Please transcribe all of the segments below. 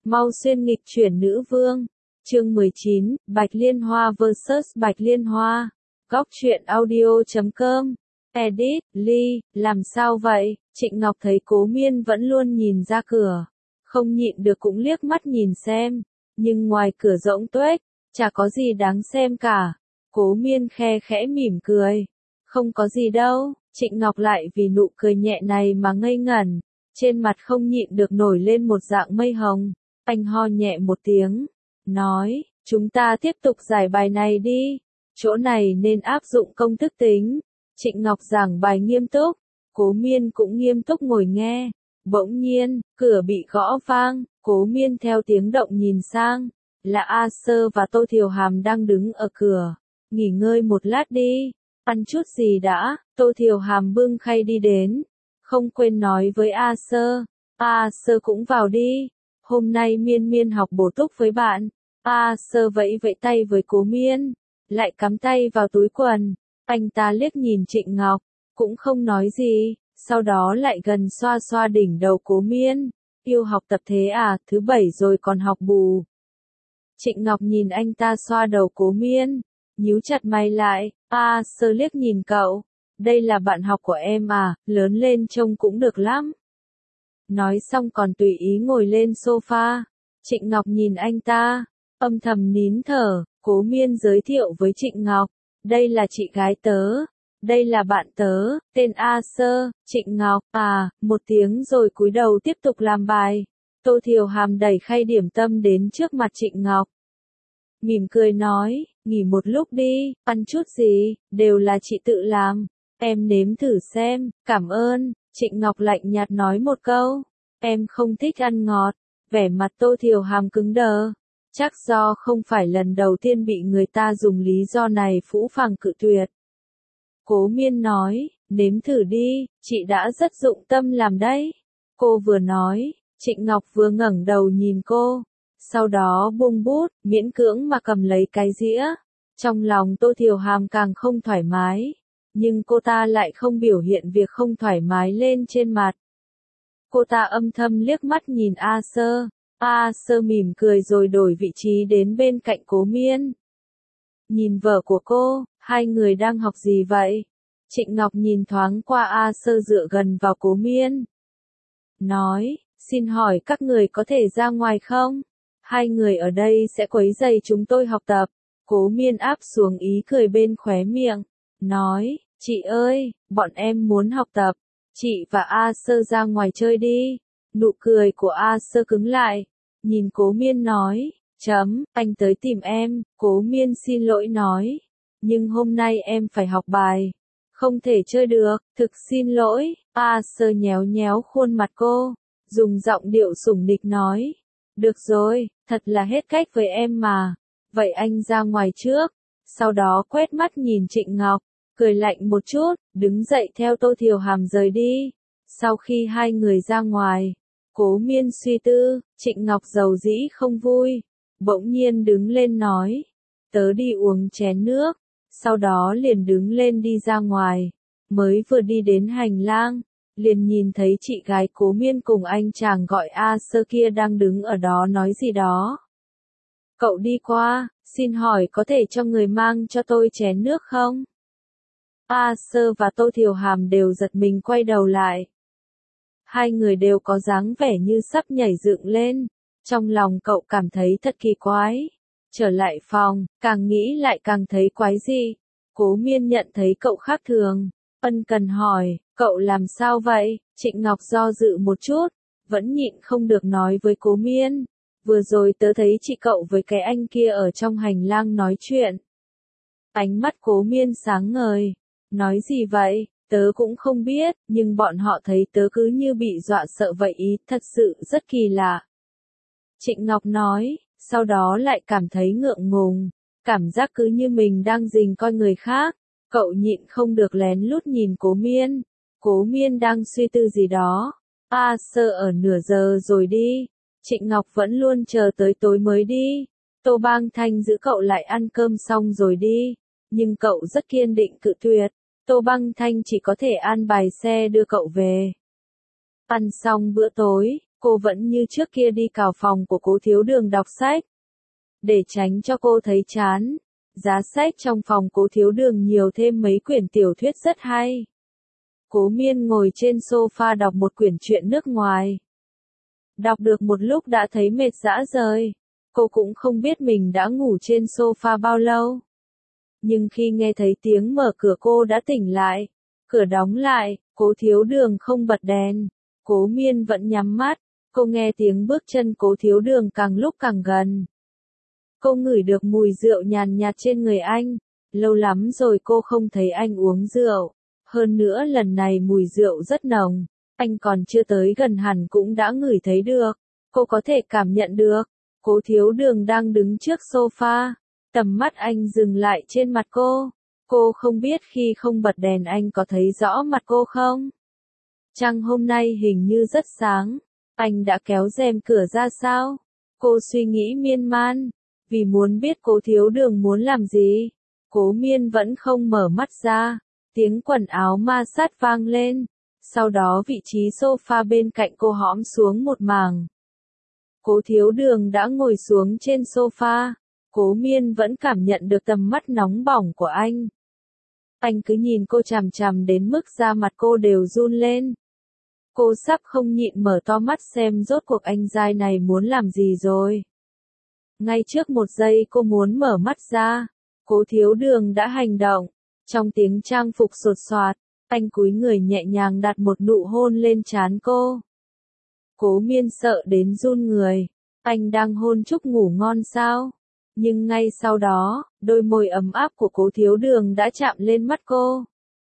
Mau xuyên nghịch chuyển nữ vương. Chương 19, Bạch Liên Hoa vs Bạch Liên Hoa. Góc truyện audio.com. Edit, Ly, làm sao vậy? Trịnh Ngọc thấy Cố Miên vẫn luôn nhìn ra cửa. Không nhịn được cũng liếc mắt nhìn xem. Nhưng ngoài cửa rỗng tuếch, chả có gì đáng xem cả. Cố Miên khe khẽ mỉm cười. Không có gì đâu. Trịnh Ngọc lại vì nụ cười nhẹ này mà ngây ngẩn. Trên mặt không nhịn được nổi lên một dạng mây hồng. Anh ho nhẹ một tiếng. Nói, chúng ta tiếp tục giải bài này đi. Chỗ này nên áp dụng công thức tính. Trịnh Ngọc giảng bài nghiêm túc. Cố Miên cũng nghiêm túc ngồi nghe. Bỗng nhiên, cửa bị gõ vang. Cố Miên theo tiếng động nhìn sang. Là A Sơ và Tô Thiều Hàm đang đứng ở cửa. Nghỉ ngơi một lát đi. Ăn chút gì đã. Tô Thiều Hàm bưng khay đi đến. Không quên nói với A Sơ. A Sơ cũng vào đi. Hôm nay Miên Miên học bổ túc với bạn. A Sơ vẫy vẫy tay với Cố Miên. Lại cắm tay vào túi quần. Anh ta liếc nhìn Trịnh Ngọc. Cũng không nói gì. Sau đó lại gần xoa xoa đỉnh đầu Cố Miên. Yêu học tập thế à, thứ 7 rồi còn học bù. Trịnh Ngọc nhìn anh ta xoa đầu Cố Miên. Nhíu chặt mày lại. A Sơ liếc nhìn cậu. Đây là bạn học của em à, lớn lên trông cũng được lắm. Nói xong còn tùy ý ngồi lên sofa. Trịnh Ngọc nhìn anh ta, âm thầm nín thở. Cố Miên giới thiệu với Trịnh Ngọc. Đây là chị gái tớ. Đây là bạn tớ, tên A Sơ. Trịnh Ngọc, một tiếng rồi cúi đầu tiếp tục làm bài. Tô Thiều Hàm đẩy khay điểm tâm đến trước mặt Trịnh Ngọc. Mỉm cười nói, nghỉ một lúc đi, ăn chút gì, đều là chị tự làm. Em nếm thử xem, cảm ơn. Trịnh Ngọc lạnh nhạt nói một câu. Em không thích ăn ngọt. Vẻ mặt Tô Thiều Hàm cứng đờ. Chắc do không phải lần đầu tiên bị người ta dùng lý do này phũ phàng cự tuyệt. Cố Miên nói, nếm thử đi, chị đã rất dụng tâm làm đấy. Cô vừa nói, Trịnh Ngọc vừa ngẩng đầu nhìn cô. Sau đó buông bút, miễn cưỡng mà cầm lấy cái dĩa. Trong lòng Tô Thiều Hàm càng không thoải mái. Nhưng cô ta lại không biểu hiện việc không thoải mái lên trên mặt. Cô ta âm thầm liếc mắt nhìn A Sơ. A Sơ mỉm cười rồi đổi vị trí đến bên cạnh Cố Miên. Nhìn vở của cô, hai người đang học gì vậy? Trịnh Ngọc nhìn thoáng qua A Sơ dựa gần vào Cố Miên. Nói, xin hỏi các người có thể ra ngoài không? Hai người ở đây sẽ quấy rầy chúng tôi học tập. Cố Miên áp xuống ý cười bên khóe miệng. Nói, chị ơi, bọn em muốn học tập. Chị và A Sơ ra ngoài chơi đi. Nụ cười của A Sơ cứng lại. Nhìn Cố Miên nói, anh tới tìm em. Cố Miên xin lỗi nói. Nhưng hôm nay em phải học bài. Không thể chơi được, thực xin lỗi. A Sơ nhéo nhéo khuôn mặt cô. Dùng giọng điệu sủng nịch nói. Được rồi, thật là hết cách với em mà. Vậy anh ra ngoài trước. Sau đó quét mắt nhìn Trịnh Ngọc. Cười lạnh một chút, đứng dậy theo Tô Thiều Hàm rời đi. Sau khi hai người ra ngoài, Cố Miên suy tư, Trịnh Ngọc dầu dĩ không vui. Bỗng nhiên đứng lên nói, tớ đi uống chén nước. Sau đó liền đứng lên đi ra ngoài. Mới vừa đi đến hành lang, liền nhìn thấy chị gái Cố Miên cùng anh chàng gọi A Sơ kia đang đứng ở đó nói gì đó. Cậu đi qua, xin hỏi có thể cho người mang cho tôi chén nước không? A Sơ và Tô Thiều Hàm đều giật mình quay đầu lại. Hai người đều có dáng vẻ như sắp nhảy dựng lên. Trong lòng cậu cảm thấy thật kỳ quái. Trở lại phòng, càng nghĩ lại càng thấy quái dị. Cố Miên nhận thấy cậu khác thường. Ân cần hỏi, cậu làm sao vậy? Trịnh Ngọc do dự một chút. Vẫn nhịn không được nói với Cố Miên. Vừa rồi tớ thấy chị cậu với cái anh kia ở trong hành lang nói chuyện. Ánh mắt Cố Miên sáng ngời. Nói gì vậy? Tớ cũng không biết, nhưng bọn họ thấy tớ cứ như bị dọa sợ vậy ý, thật sự rất kỳ lạ. Trịnh Ngọc nói, sau đó lại cảm thấy ngượng ngùng, cảm giác cứ như mình đang rình coi người khác. Cậu nhịn không được lén lút nhìn Cố Miên. Cố Miên đang suy tư gì đó. A Sơ ở nửa giờ rồi đi. Trịnh Ngọc vẫn luôn chờ tới tối mới đi. Tô Bang Thanh giữ cậu lại ăn cơm xong rồi đi. Nhưng cậu rất kiên định cự tuyệt. Tô Băng Thanh chỉ có thể an bài xe đưa cậu về. Ăn xong bữa tối, Cô vẫn như trước kia đi vào phòng của Cố Thiếu Đường đọc sách. Để tránh cho cô thấy chán, giá sách trong phòng Cố Thiếu Đường nhiều thêm mấy quyển tiểu thuyết rất hay. Cố Miên ngồi trên sofa đọc một quyển truyện nước ngoài. Đọc được một lúc đã thấy mệt rã rời. Cô cũng không biết mình đã ngủ trên sofa bao lâu. Nhưng khi nghe thấy tiếng mở cửa cô đã tỉnh lại. Cửa đóng lại, Cố Thiếu Đường không bật đèn. Cố Miên vẫn nhắm mắt. Cô nghe tiếng bước chân Cố Thiếu Đường càng lúc càng gần. Cô ngửi được mùi rượu nhàn nhạt trên người anh. Lâu lắm rồi cô không thấy anh uống rượu. Hơn nữa lần này mùi rượu rất nồng. Anh còn chưa tới gần hẳn cũng đã ngửi thấy được. Cô có thể cảm nhận được. Cố Thiếu Đường đang đứng trước sofa. Tầm mắt anh dừng lại trên mặt cô. Cô không biết khi không bật đèn anh có thấy rõ mặt cô không? Trăng hôm nay hình như rất sáng. Anh đã kéo rèm cửa ra sao? Cô suy nghĩ miên man. Vì muốn biết Cố Thiếu Đường muốn làm gì. Cố Miên vẫn không mở mắt ra. Tiếng quần áo ma sát vang lên. Sau đó vị trí sofa bên cạnh cô hõm xuống một mảng. Cố Thiếu Đường đã ngồi xuống trên sofa. Cố Miên vẫn cảm nhận được tầm mắt nóng bỏng của anh. Anh cứ nhìn cô chằm chằm đến mức da mặt cô đều run lên. Cô sắp không nhịn mở to mắt xem rốt cuộc anh giai này muốn làm gì rồi. Ngay trước một giây cô muốn mở mắt ra, Cố Thiếu Đường đã hành động. Trong tiếng trang phục sột soạt, anh cúi người nhẹ nhàng đặt một nụ hôn lên trán cô. Cố Miên sợ đến run người. Anh đang hôn chúc ngủ ngon sao? Nhưng ngay sau đó, đôi môi ấm áp của Cố Thiếu Đường đã chạm lên mắt cô.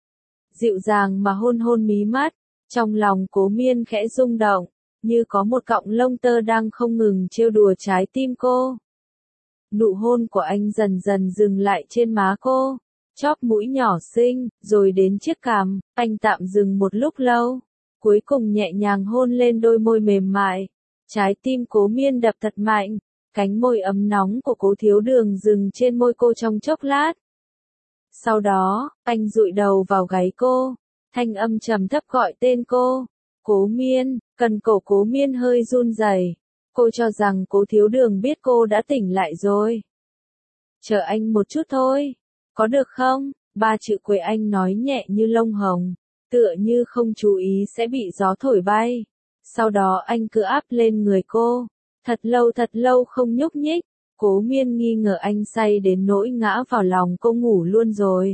Dịu dàng mà hôn hôn mí mắt. Trong lòng Cố Miên khẽ rung động, như có một cọng lông tơ đang không ngừng trêu đùa trái tim cô. Nụ hôn của anh dần dần dừng lại trên má cô, chóp mũi nhỏ xinh, rồi đến chiếc cằm. Anh tạm dừng một lúc lâu, cuối cùng nhẹ nhàng hôn lên đôi môi mềm mại. Trái tim Cố Miên đập thật mạnh, cánh môi ấm nóng của Cố Thiếu Đường dừng trên môi cô trong chốc lát. Sau đó, anh dụi đầu vào gáy cô, thanh âm trầm thấp gọi tên cô. Cố Miên, cần cổ Cố Miên hơi run rẩy. Cô cho rằng Cố Thiếu Đường biết cô đã tỉnh lại rồi. Chờ anh một chút thôi, có được không? Ba chữ Quế Anh nói nhẹ như lông hồng, tựa như không chú ý sẽ bị gió thổi bay. Sau đó anh cứ áp lên người cô, thật lâu không nhúc nhích. Cố Miên nghi ngờ anh say đến nỗi ngã vào lòng cô ngủ luôn rồi.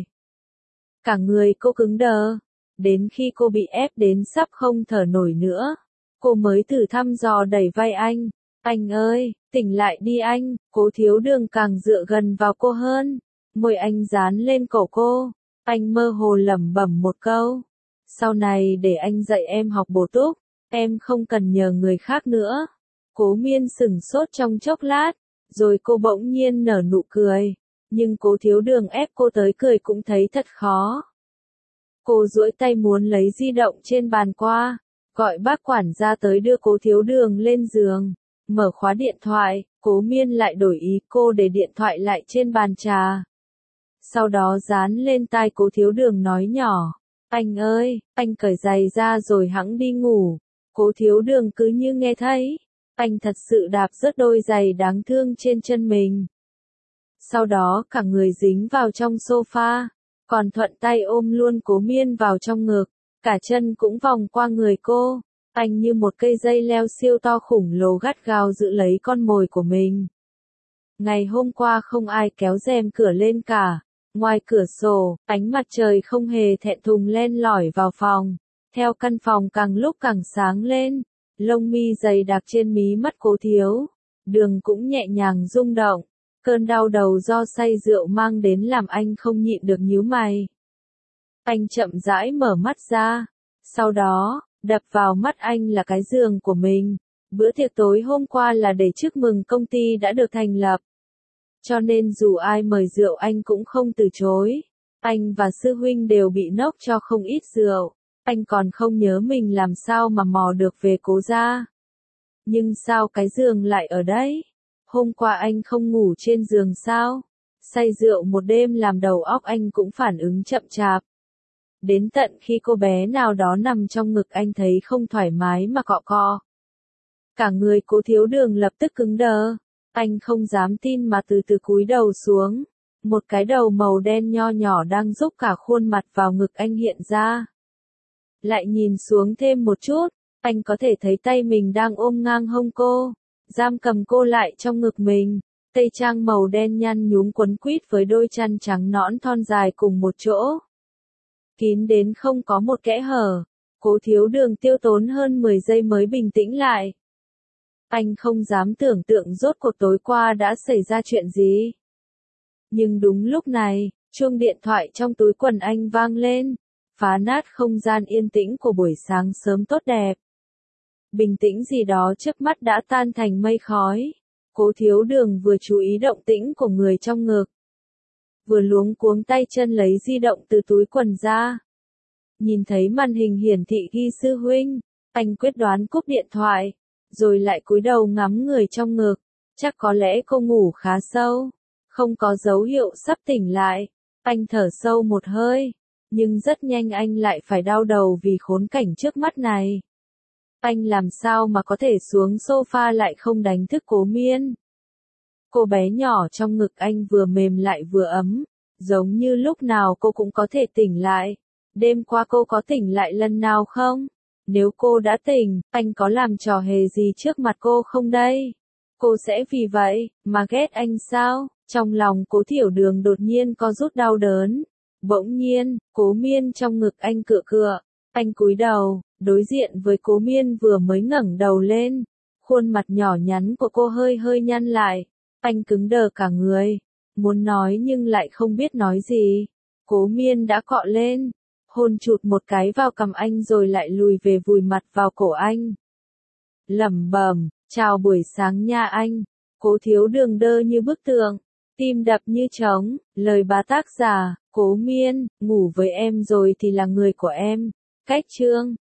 Cả người cô cứng đờ, đến khi cô bị ép đến sắp không thở nổi nữa, cô mới thử thăm dò đẩy vai anh. Anh ơi, tỉnh lại đi anh. Cố Thiếu Đường càng dựa gần vào cô hơn, môi anh dán lên cổ cô. Anh mơ hồ lẩm bẩm một câu. Sau này để anh dạy em học bổ túc, em không cần nhờ người khác nữa. Cố Miên sửng sốt trong chốc lát, rồi cô bỗng nhiên nở nụ cười. Nhưng Cố Thiếu Đường ép cô tới cười cũng thấy thật khó. Cô duỗi tay muốn lấy di động trên bàn qua, gọi bác quản gia tới đưa Cố Thiếu Đường lên giường. Mở khóa điện thoại, Cố Miên lại đổi ý, cô để điện thoại lại trên bàn trà. Sau đó dán lên tai Cố Thiếu Đường nói nhỏ, anh ơi, anh cởi giày ra rồi hẵng đi ngủ. Cố Thiếu Đường cứ như nghe thấy, anh thật sự đạp rớt đôi giày đáng thương trên chân mình. Sau đó cả người dính vào trong sofa, còn thuận tay ôm luôn Cố Miên vào trong ngực, cả chân cũng vòng qua người cô. Anh như một cây dây leo siêu to khủng lồ gắt gao giữ lấy con mồi của mình. Ngày hôm qua không ai kéo rèm cửa lên cả. Ngoài cửa sổ, ánh mặt trời không hề thẹn thùng len lỏi vào phòng. Theo căn phòng càng lúc càng sáng lên, lông mi dày đặc trên mí mắt Cố Thiếu Đường cũng nhẹ nhàng rung động. Cơn đau đầu do say rượu mang đến làm anh không nhịn được nhíu mày. Anh chậm rãi mở mắt ra. Sau đó, đập vào mắt anh là cái giường của mình. Bữa tiệc tối hôm qua là để chúc mừng công ty đã được thành lập. Cho nên dù ai mời rượu anh cũng không từ chối. Anh và sư huynh đều bị nốc cho không ít rượu. Anh còn không nhớ mình làm sao mà mò được về Cố gia. Nhưng sao cái giường lại ở đây? Hôm qua anh không ngủ trên giường sao? Say rượu một đêm làm đầu óc anh cũng phản ứng chậm chạp. Đến tận khi cô bé nào đó nằm trong ngực anh thấy không thoải mái mà cọ cọ. Cả người Cố Thiếu Đường lập tức cứng đờ. Anh không dám tin mà từ từ cúi đầu xuống. Một cái đầu màu đen nho nhỏ đang giúp cả khuôn mặt vào ngực anh hiện ra. Lại nhìn xuống thêm một chút, anh có thể thấy tay mình đang ôm ngang hông cô, giam cầm cô lại trong ngực mình. Tây trang màu đen nhăn nhúm quấn quýt với đôi chân trắng nõn thon dài cùng một chỗ. Kín đến không có một kẽ hở. Cố Thiếu Đường tiêu tốn hơn 10 giây mới bình tĩnh lại. Anh không dám tưởng tượng rốt cuộc tối qua đã xảy ra chuyện gì. Nhưng đúng lúc này, chuông điện thoại trong túi quần anh vang lên, phá nát không gian yên tĩnh của buổi sáng sớm tốt đẹp. Bình tĩnh gì đó trước mắt đã tan thành mây khói. Cố Thiếu Đường vừa chú ý động tĩnh của người trong ngực, vừa luống cuống tay chân lấy di động từ túi quần ra. Nhìn thấy màn hình hiển thị ghi sư huynh, anh quyết đoán cúp điện thoại, rồi lại cúi đầu ngắm người trong ngực. Chắc có lẽ cô ngủ khá sâu, không có dấu hiệu sắp tỉnh lại. Anh thở sâu một hơi, nhưng rất nhanh anh lại phải đau đầu vì khốn cảnh trước mắt này. Anh làm sao mà có thể xuống sofa lại không đánh thức Cố Miên. Cô bé nhỏ trong ngực anh vừa mềm lại vừa ấm, giống như lúc nào cô cũng có thể tỉnh lại. Đêm qua cô có tỉnh lại lần nào không? Nếu cô đã tỉnh, anh có làm trò hề gì trước mặt cô không đây? Cô sẽ vì vậy mà ghét anh sao? Trong lòng Cố Thiểu Đường đột nhiên có rút đau đớn. Bỗng nhiên, Cố Miên trong ngực anh cựa cựa. Anh cúi đầu, đối diện với Cố Miên vừa mới ngẩng đầu lên. Khuôn mặt nhỏ nhắn của cô hơi hơi nhăn lại. Anh cứng đờ cả người. Muốn nói nhưng lại không biết nói gì. Cố Miên đã cọ lên, hôn chụt một cái vào cằm anh rồi lại lùi về vùi mặt vào cổ anh. Lẩm bẩm, chào buổi sáng nha anh. Cố Thiếu Đường đơ như bức tượng, tim đập như trống. Lời bà tác giả, Cố Miên, ngủ với em rồi thì là người của em. Cách chương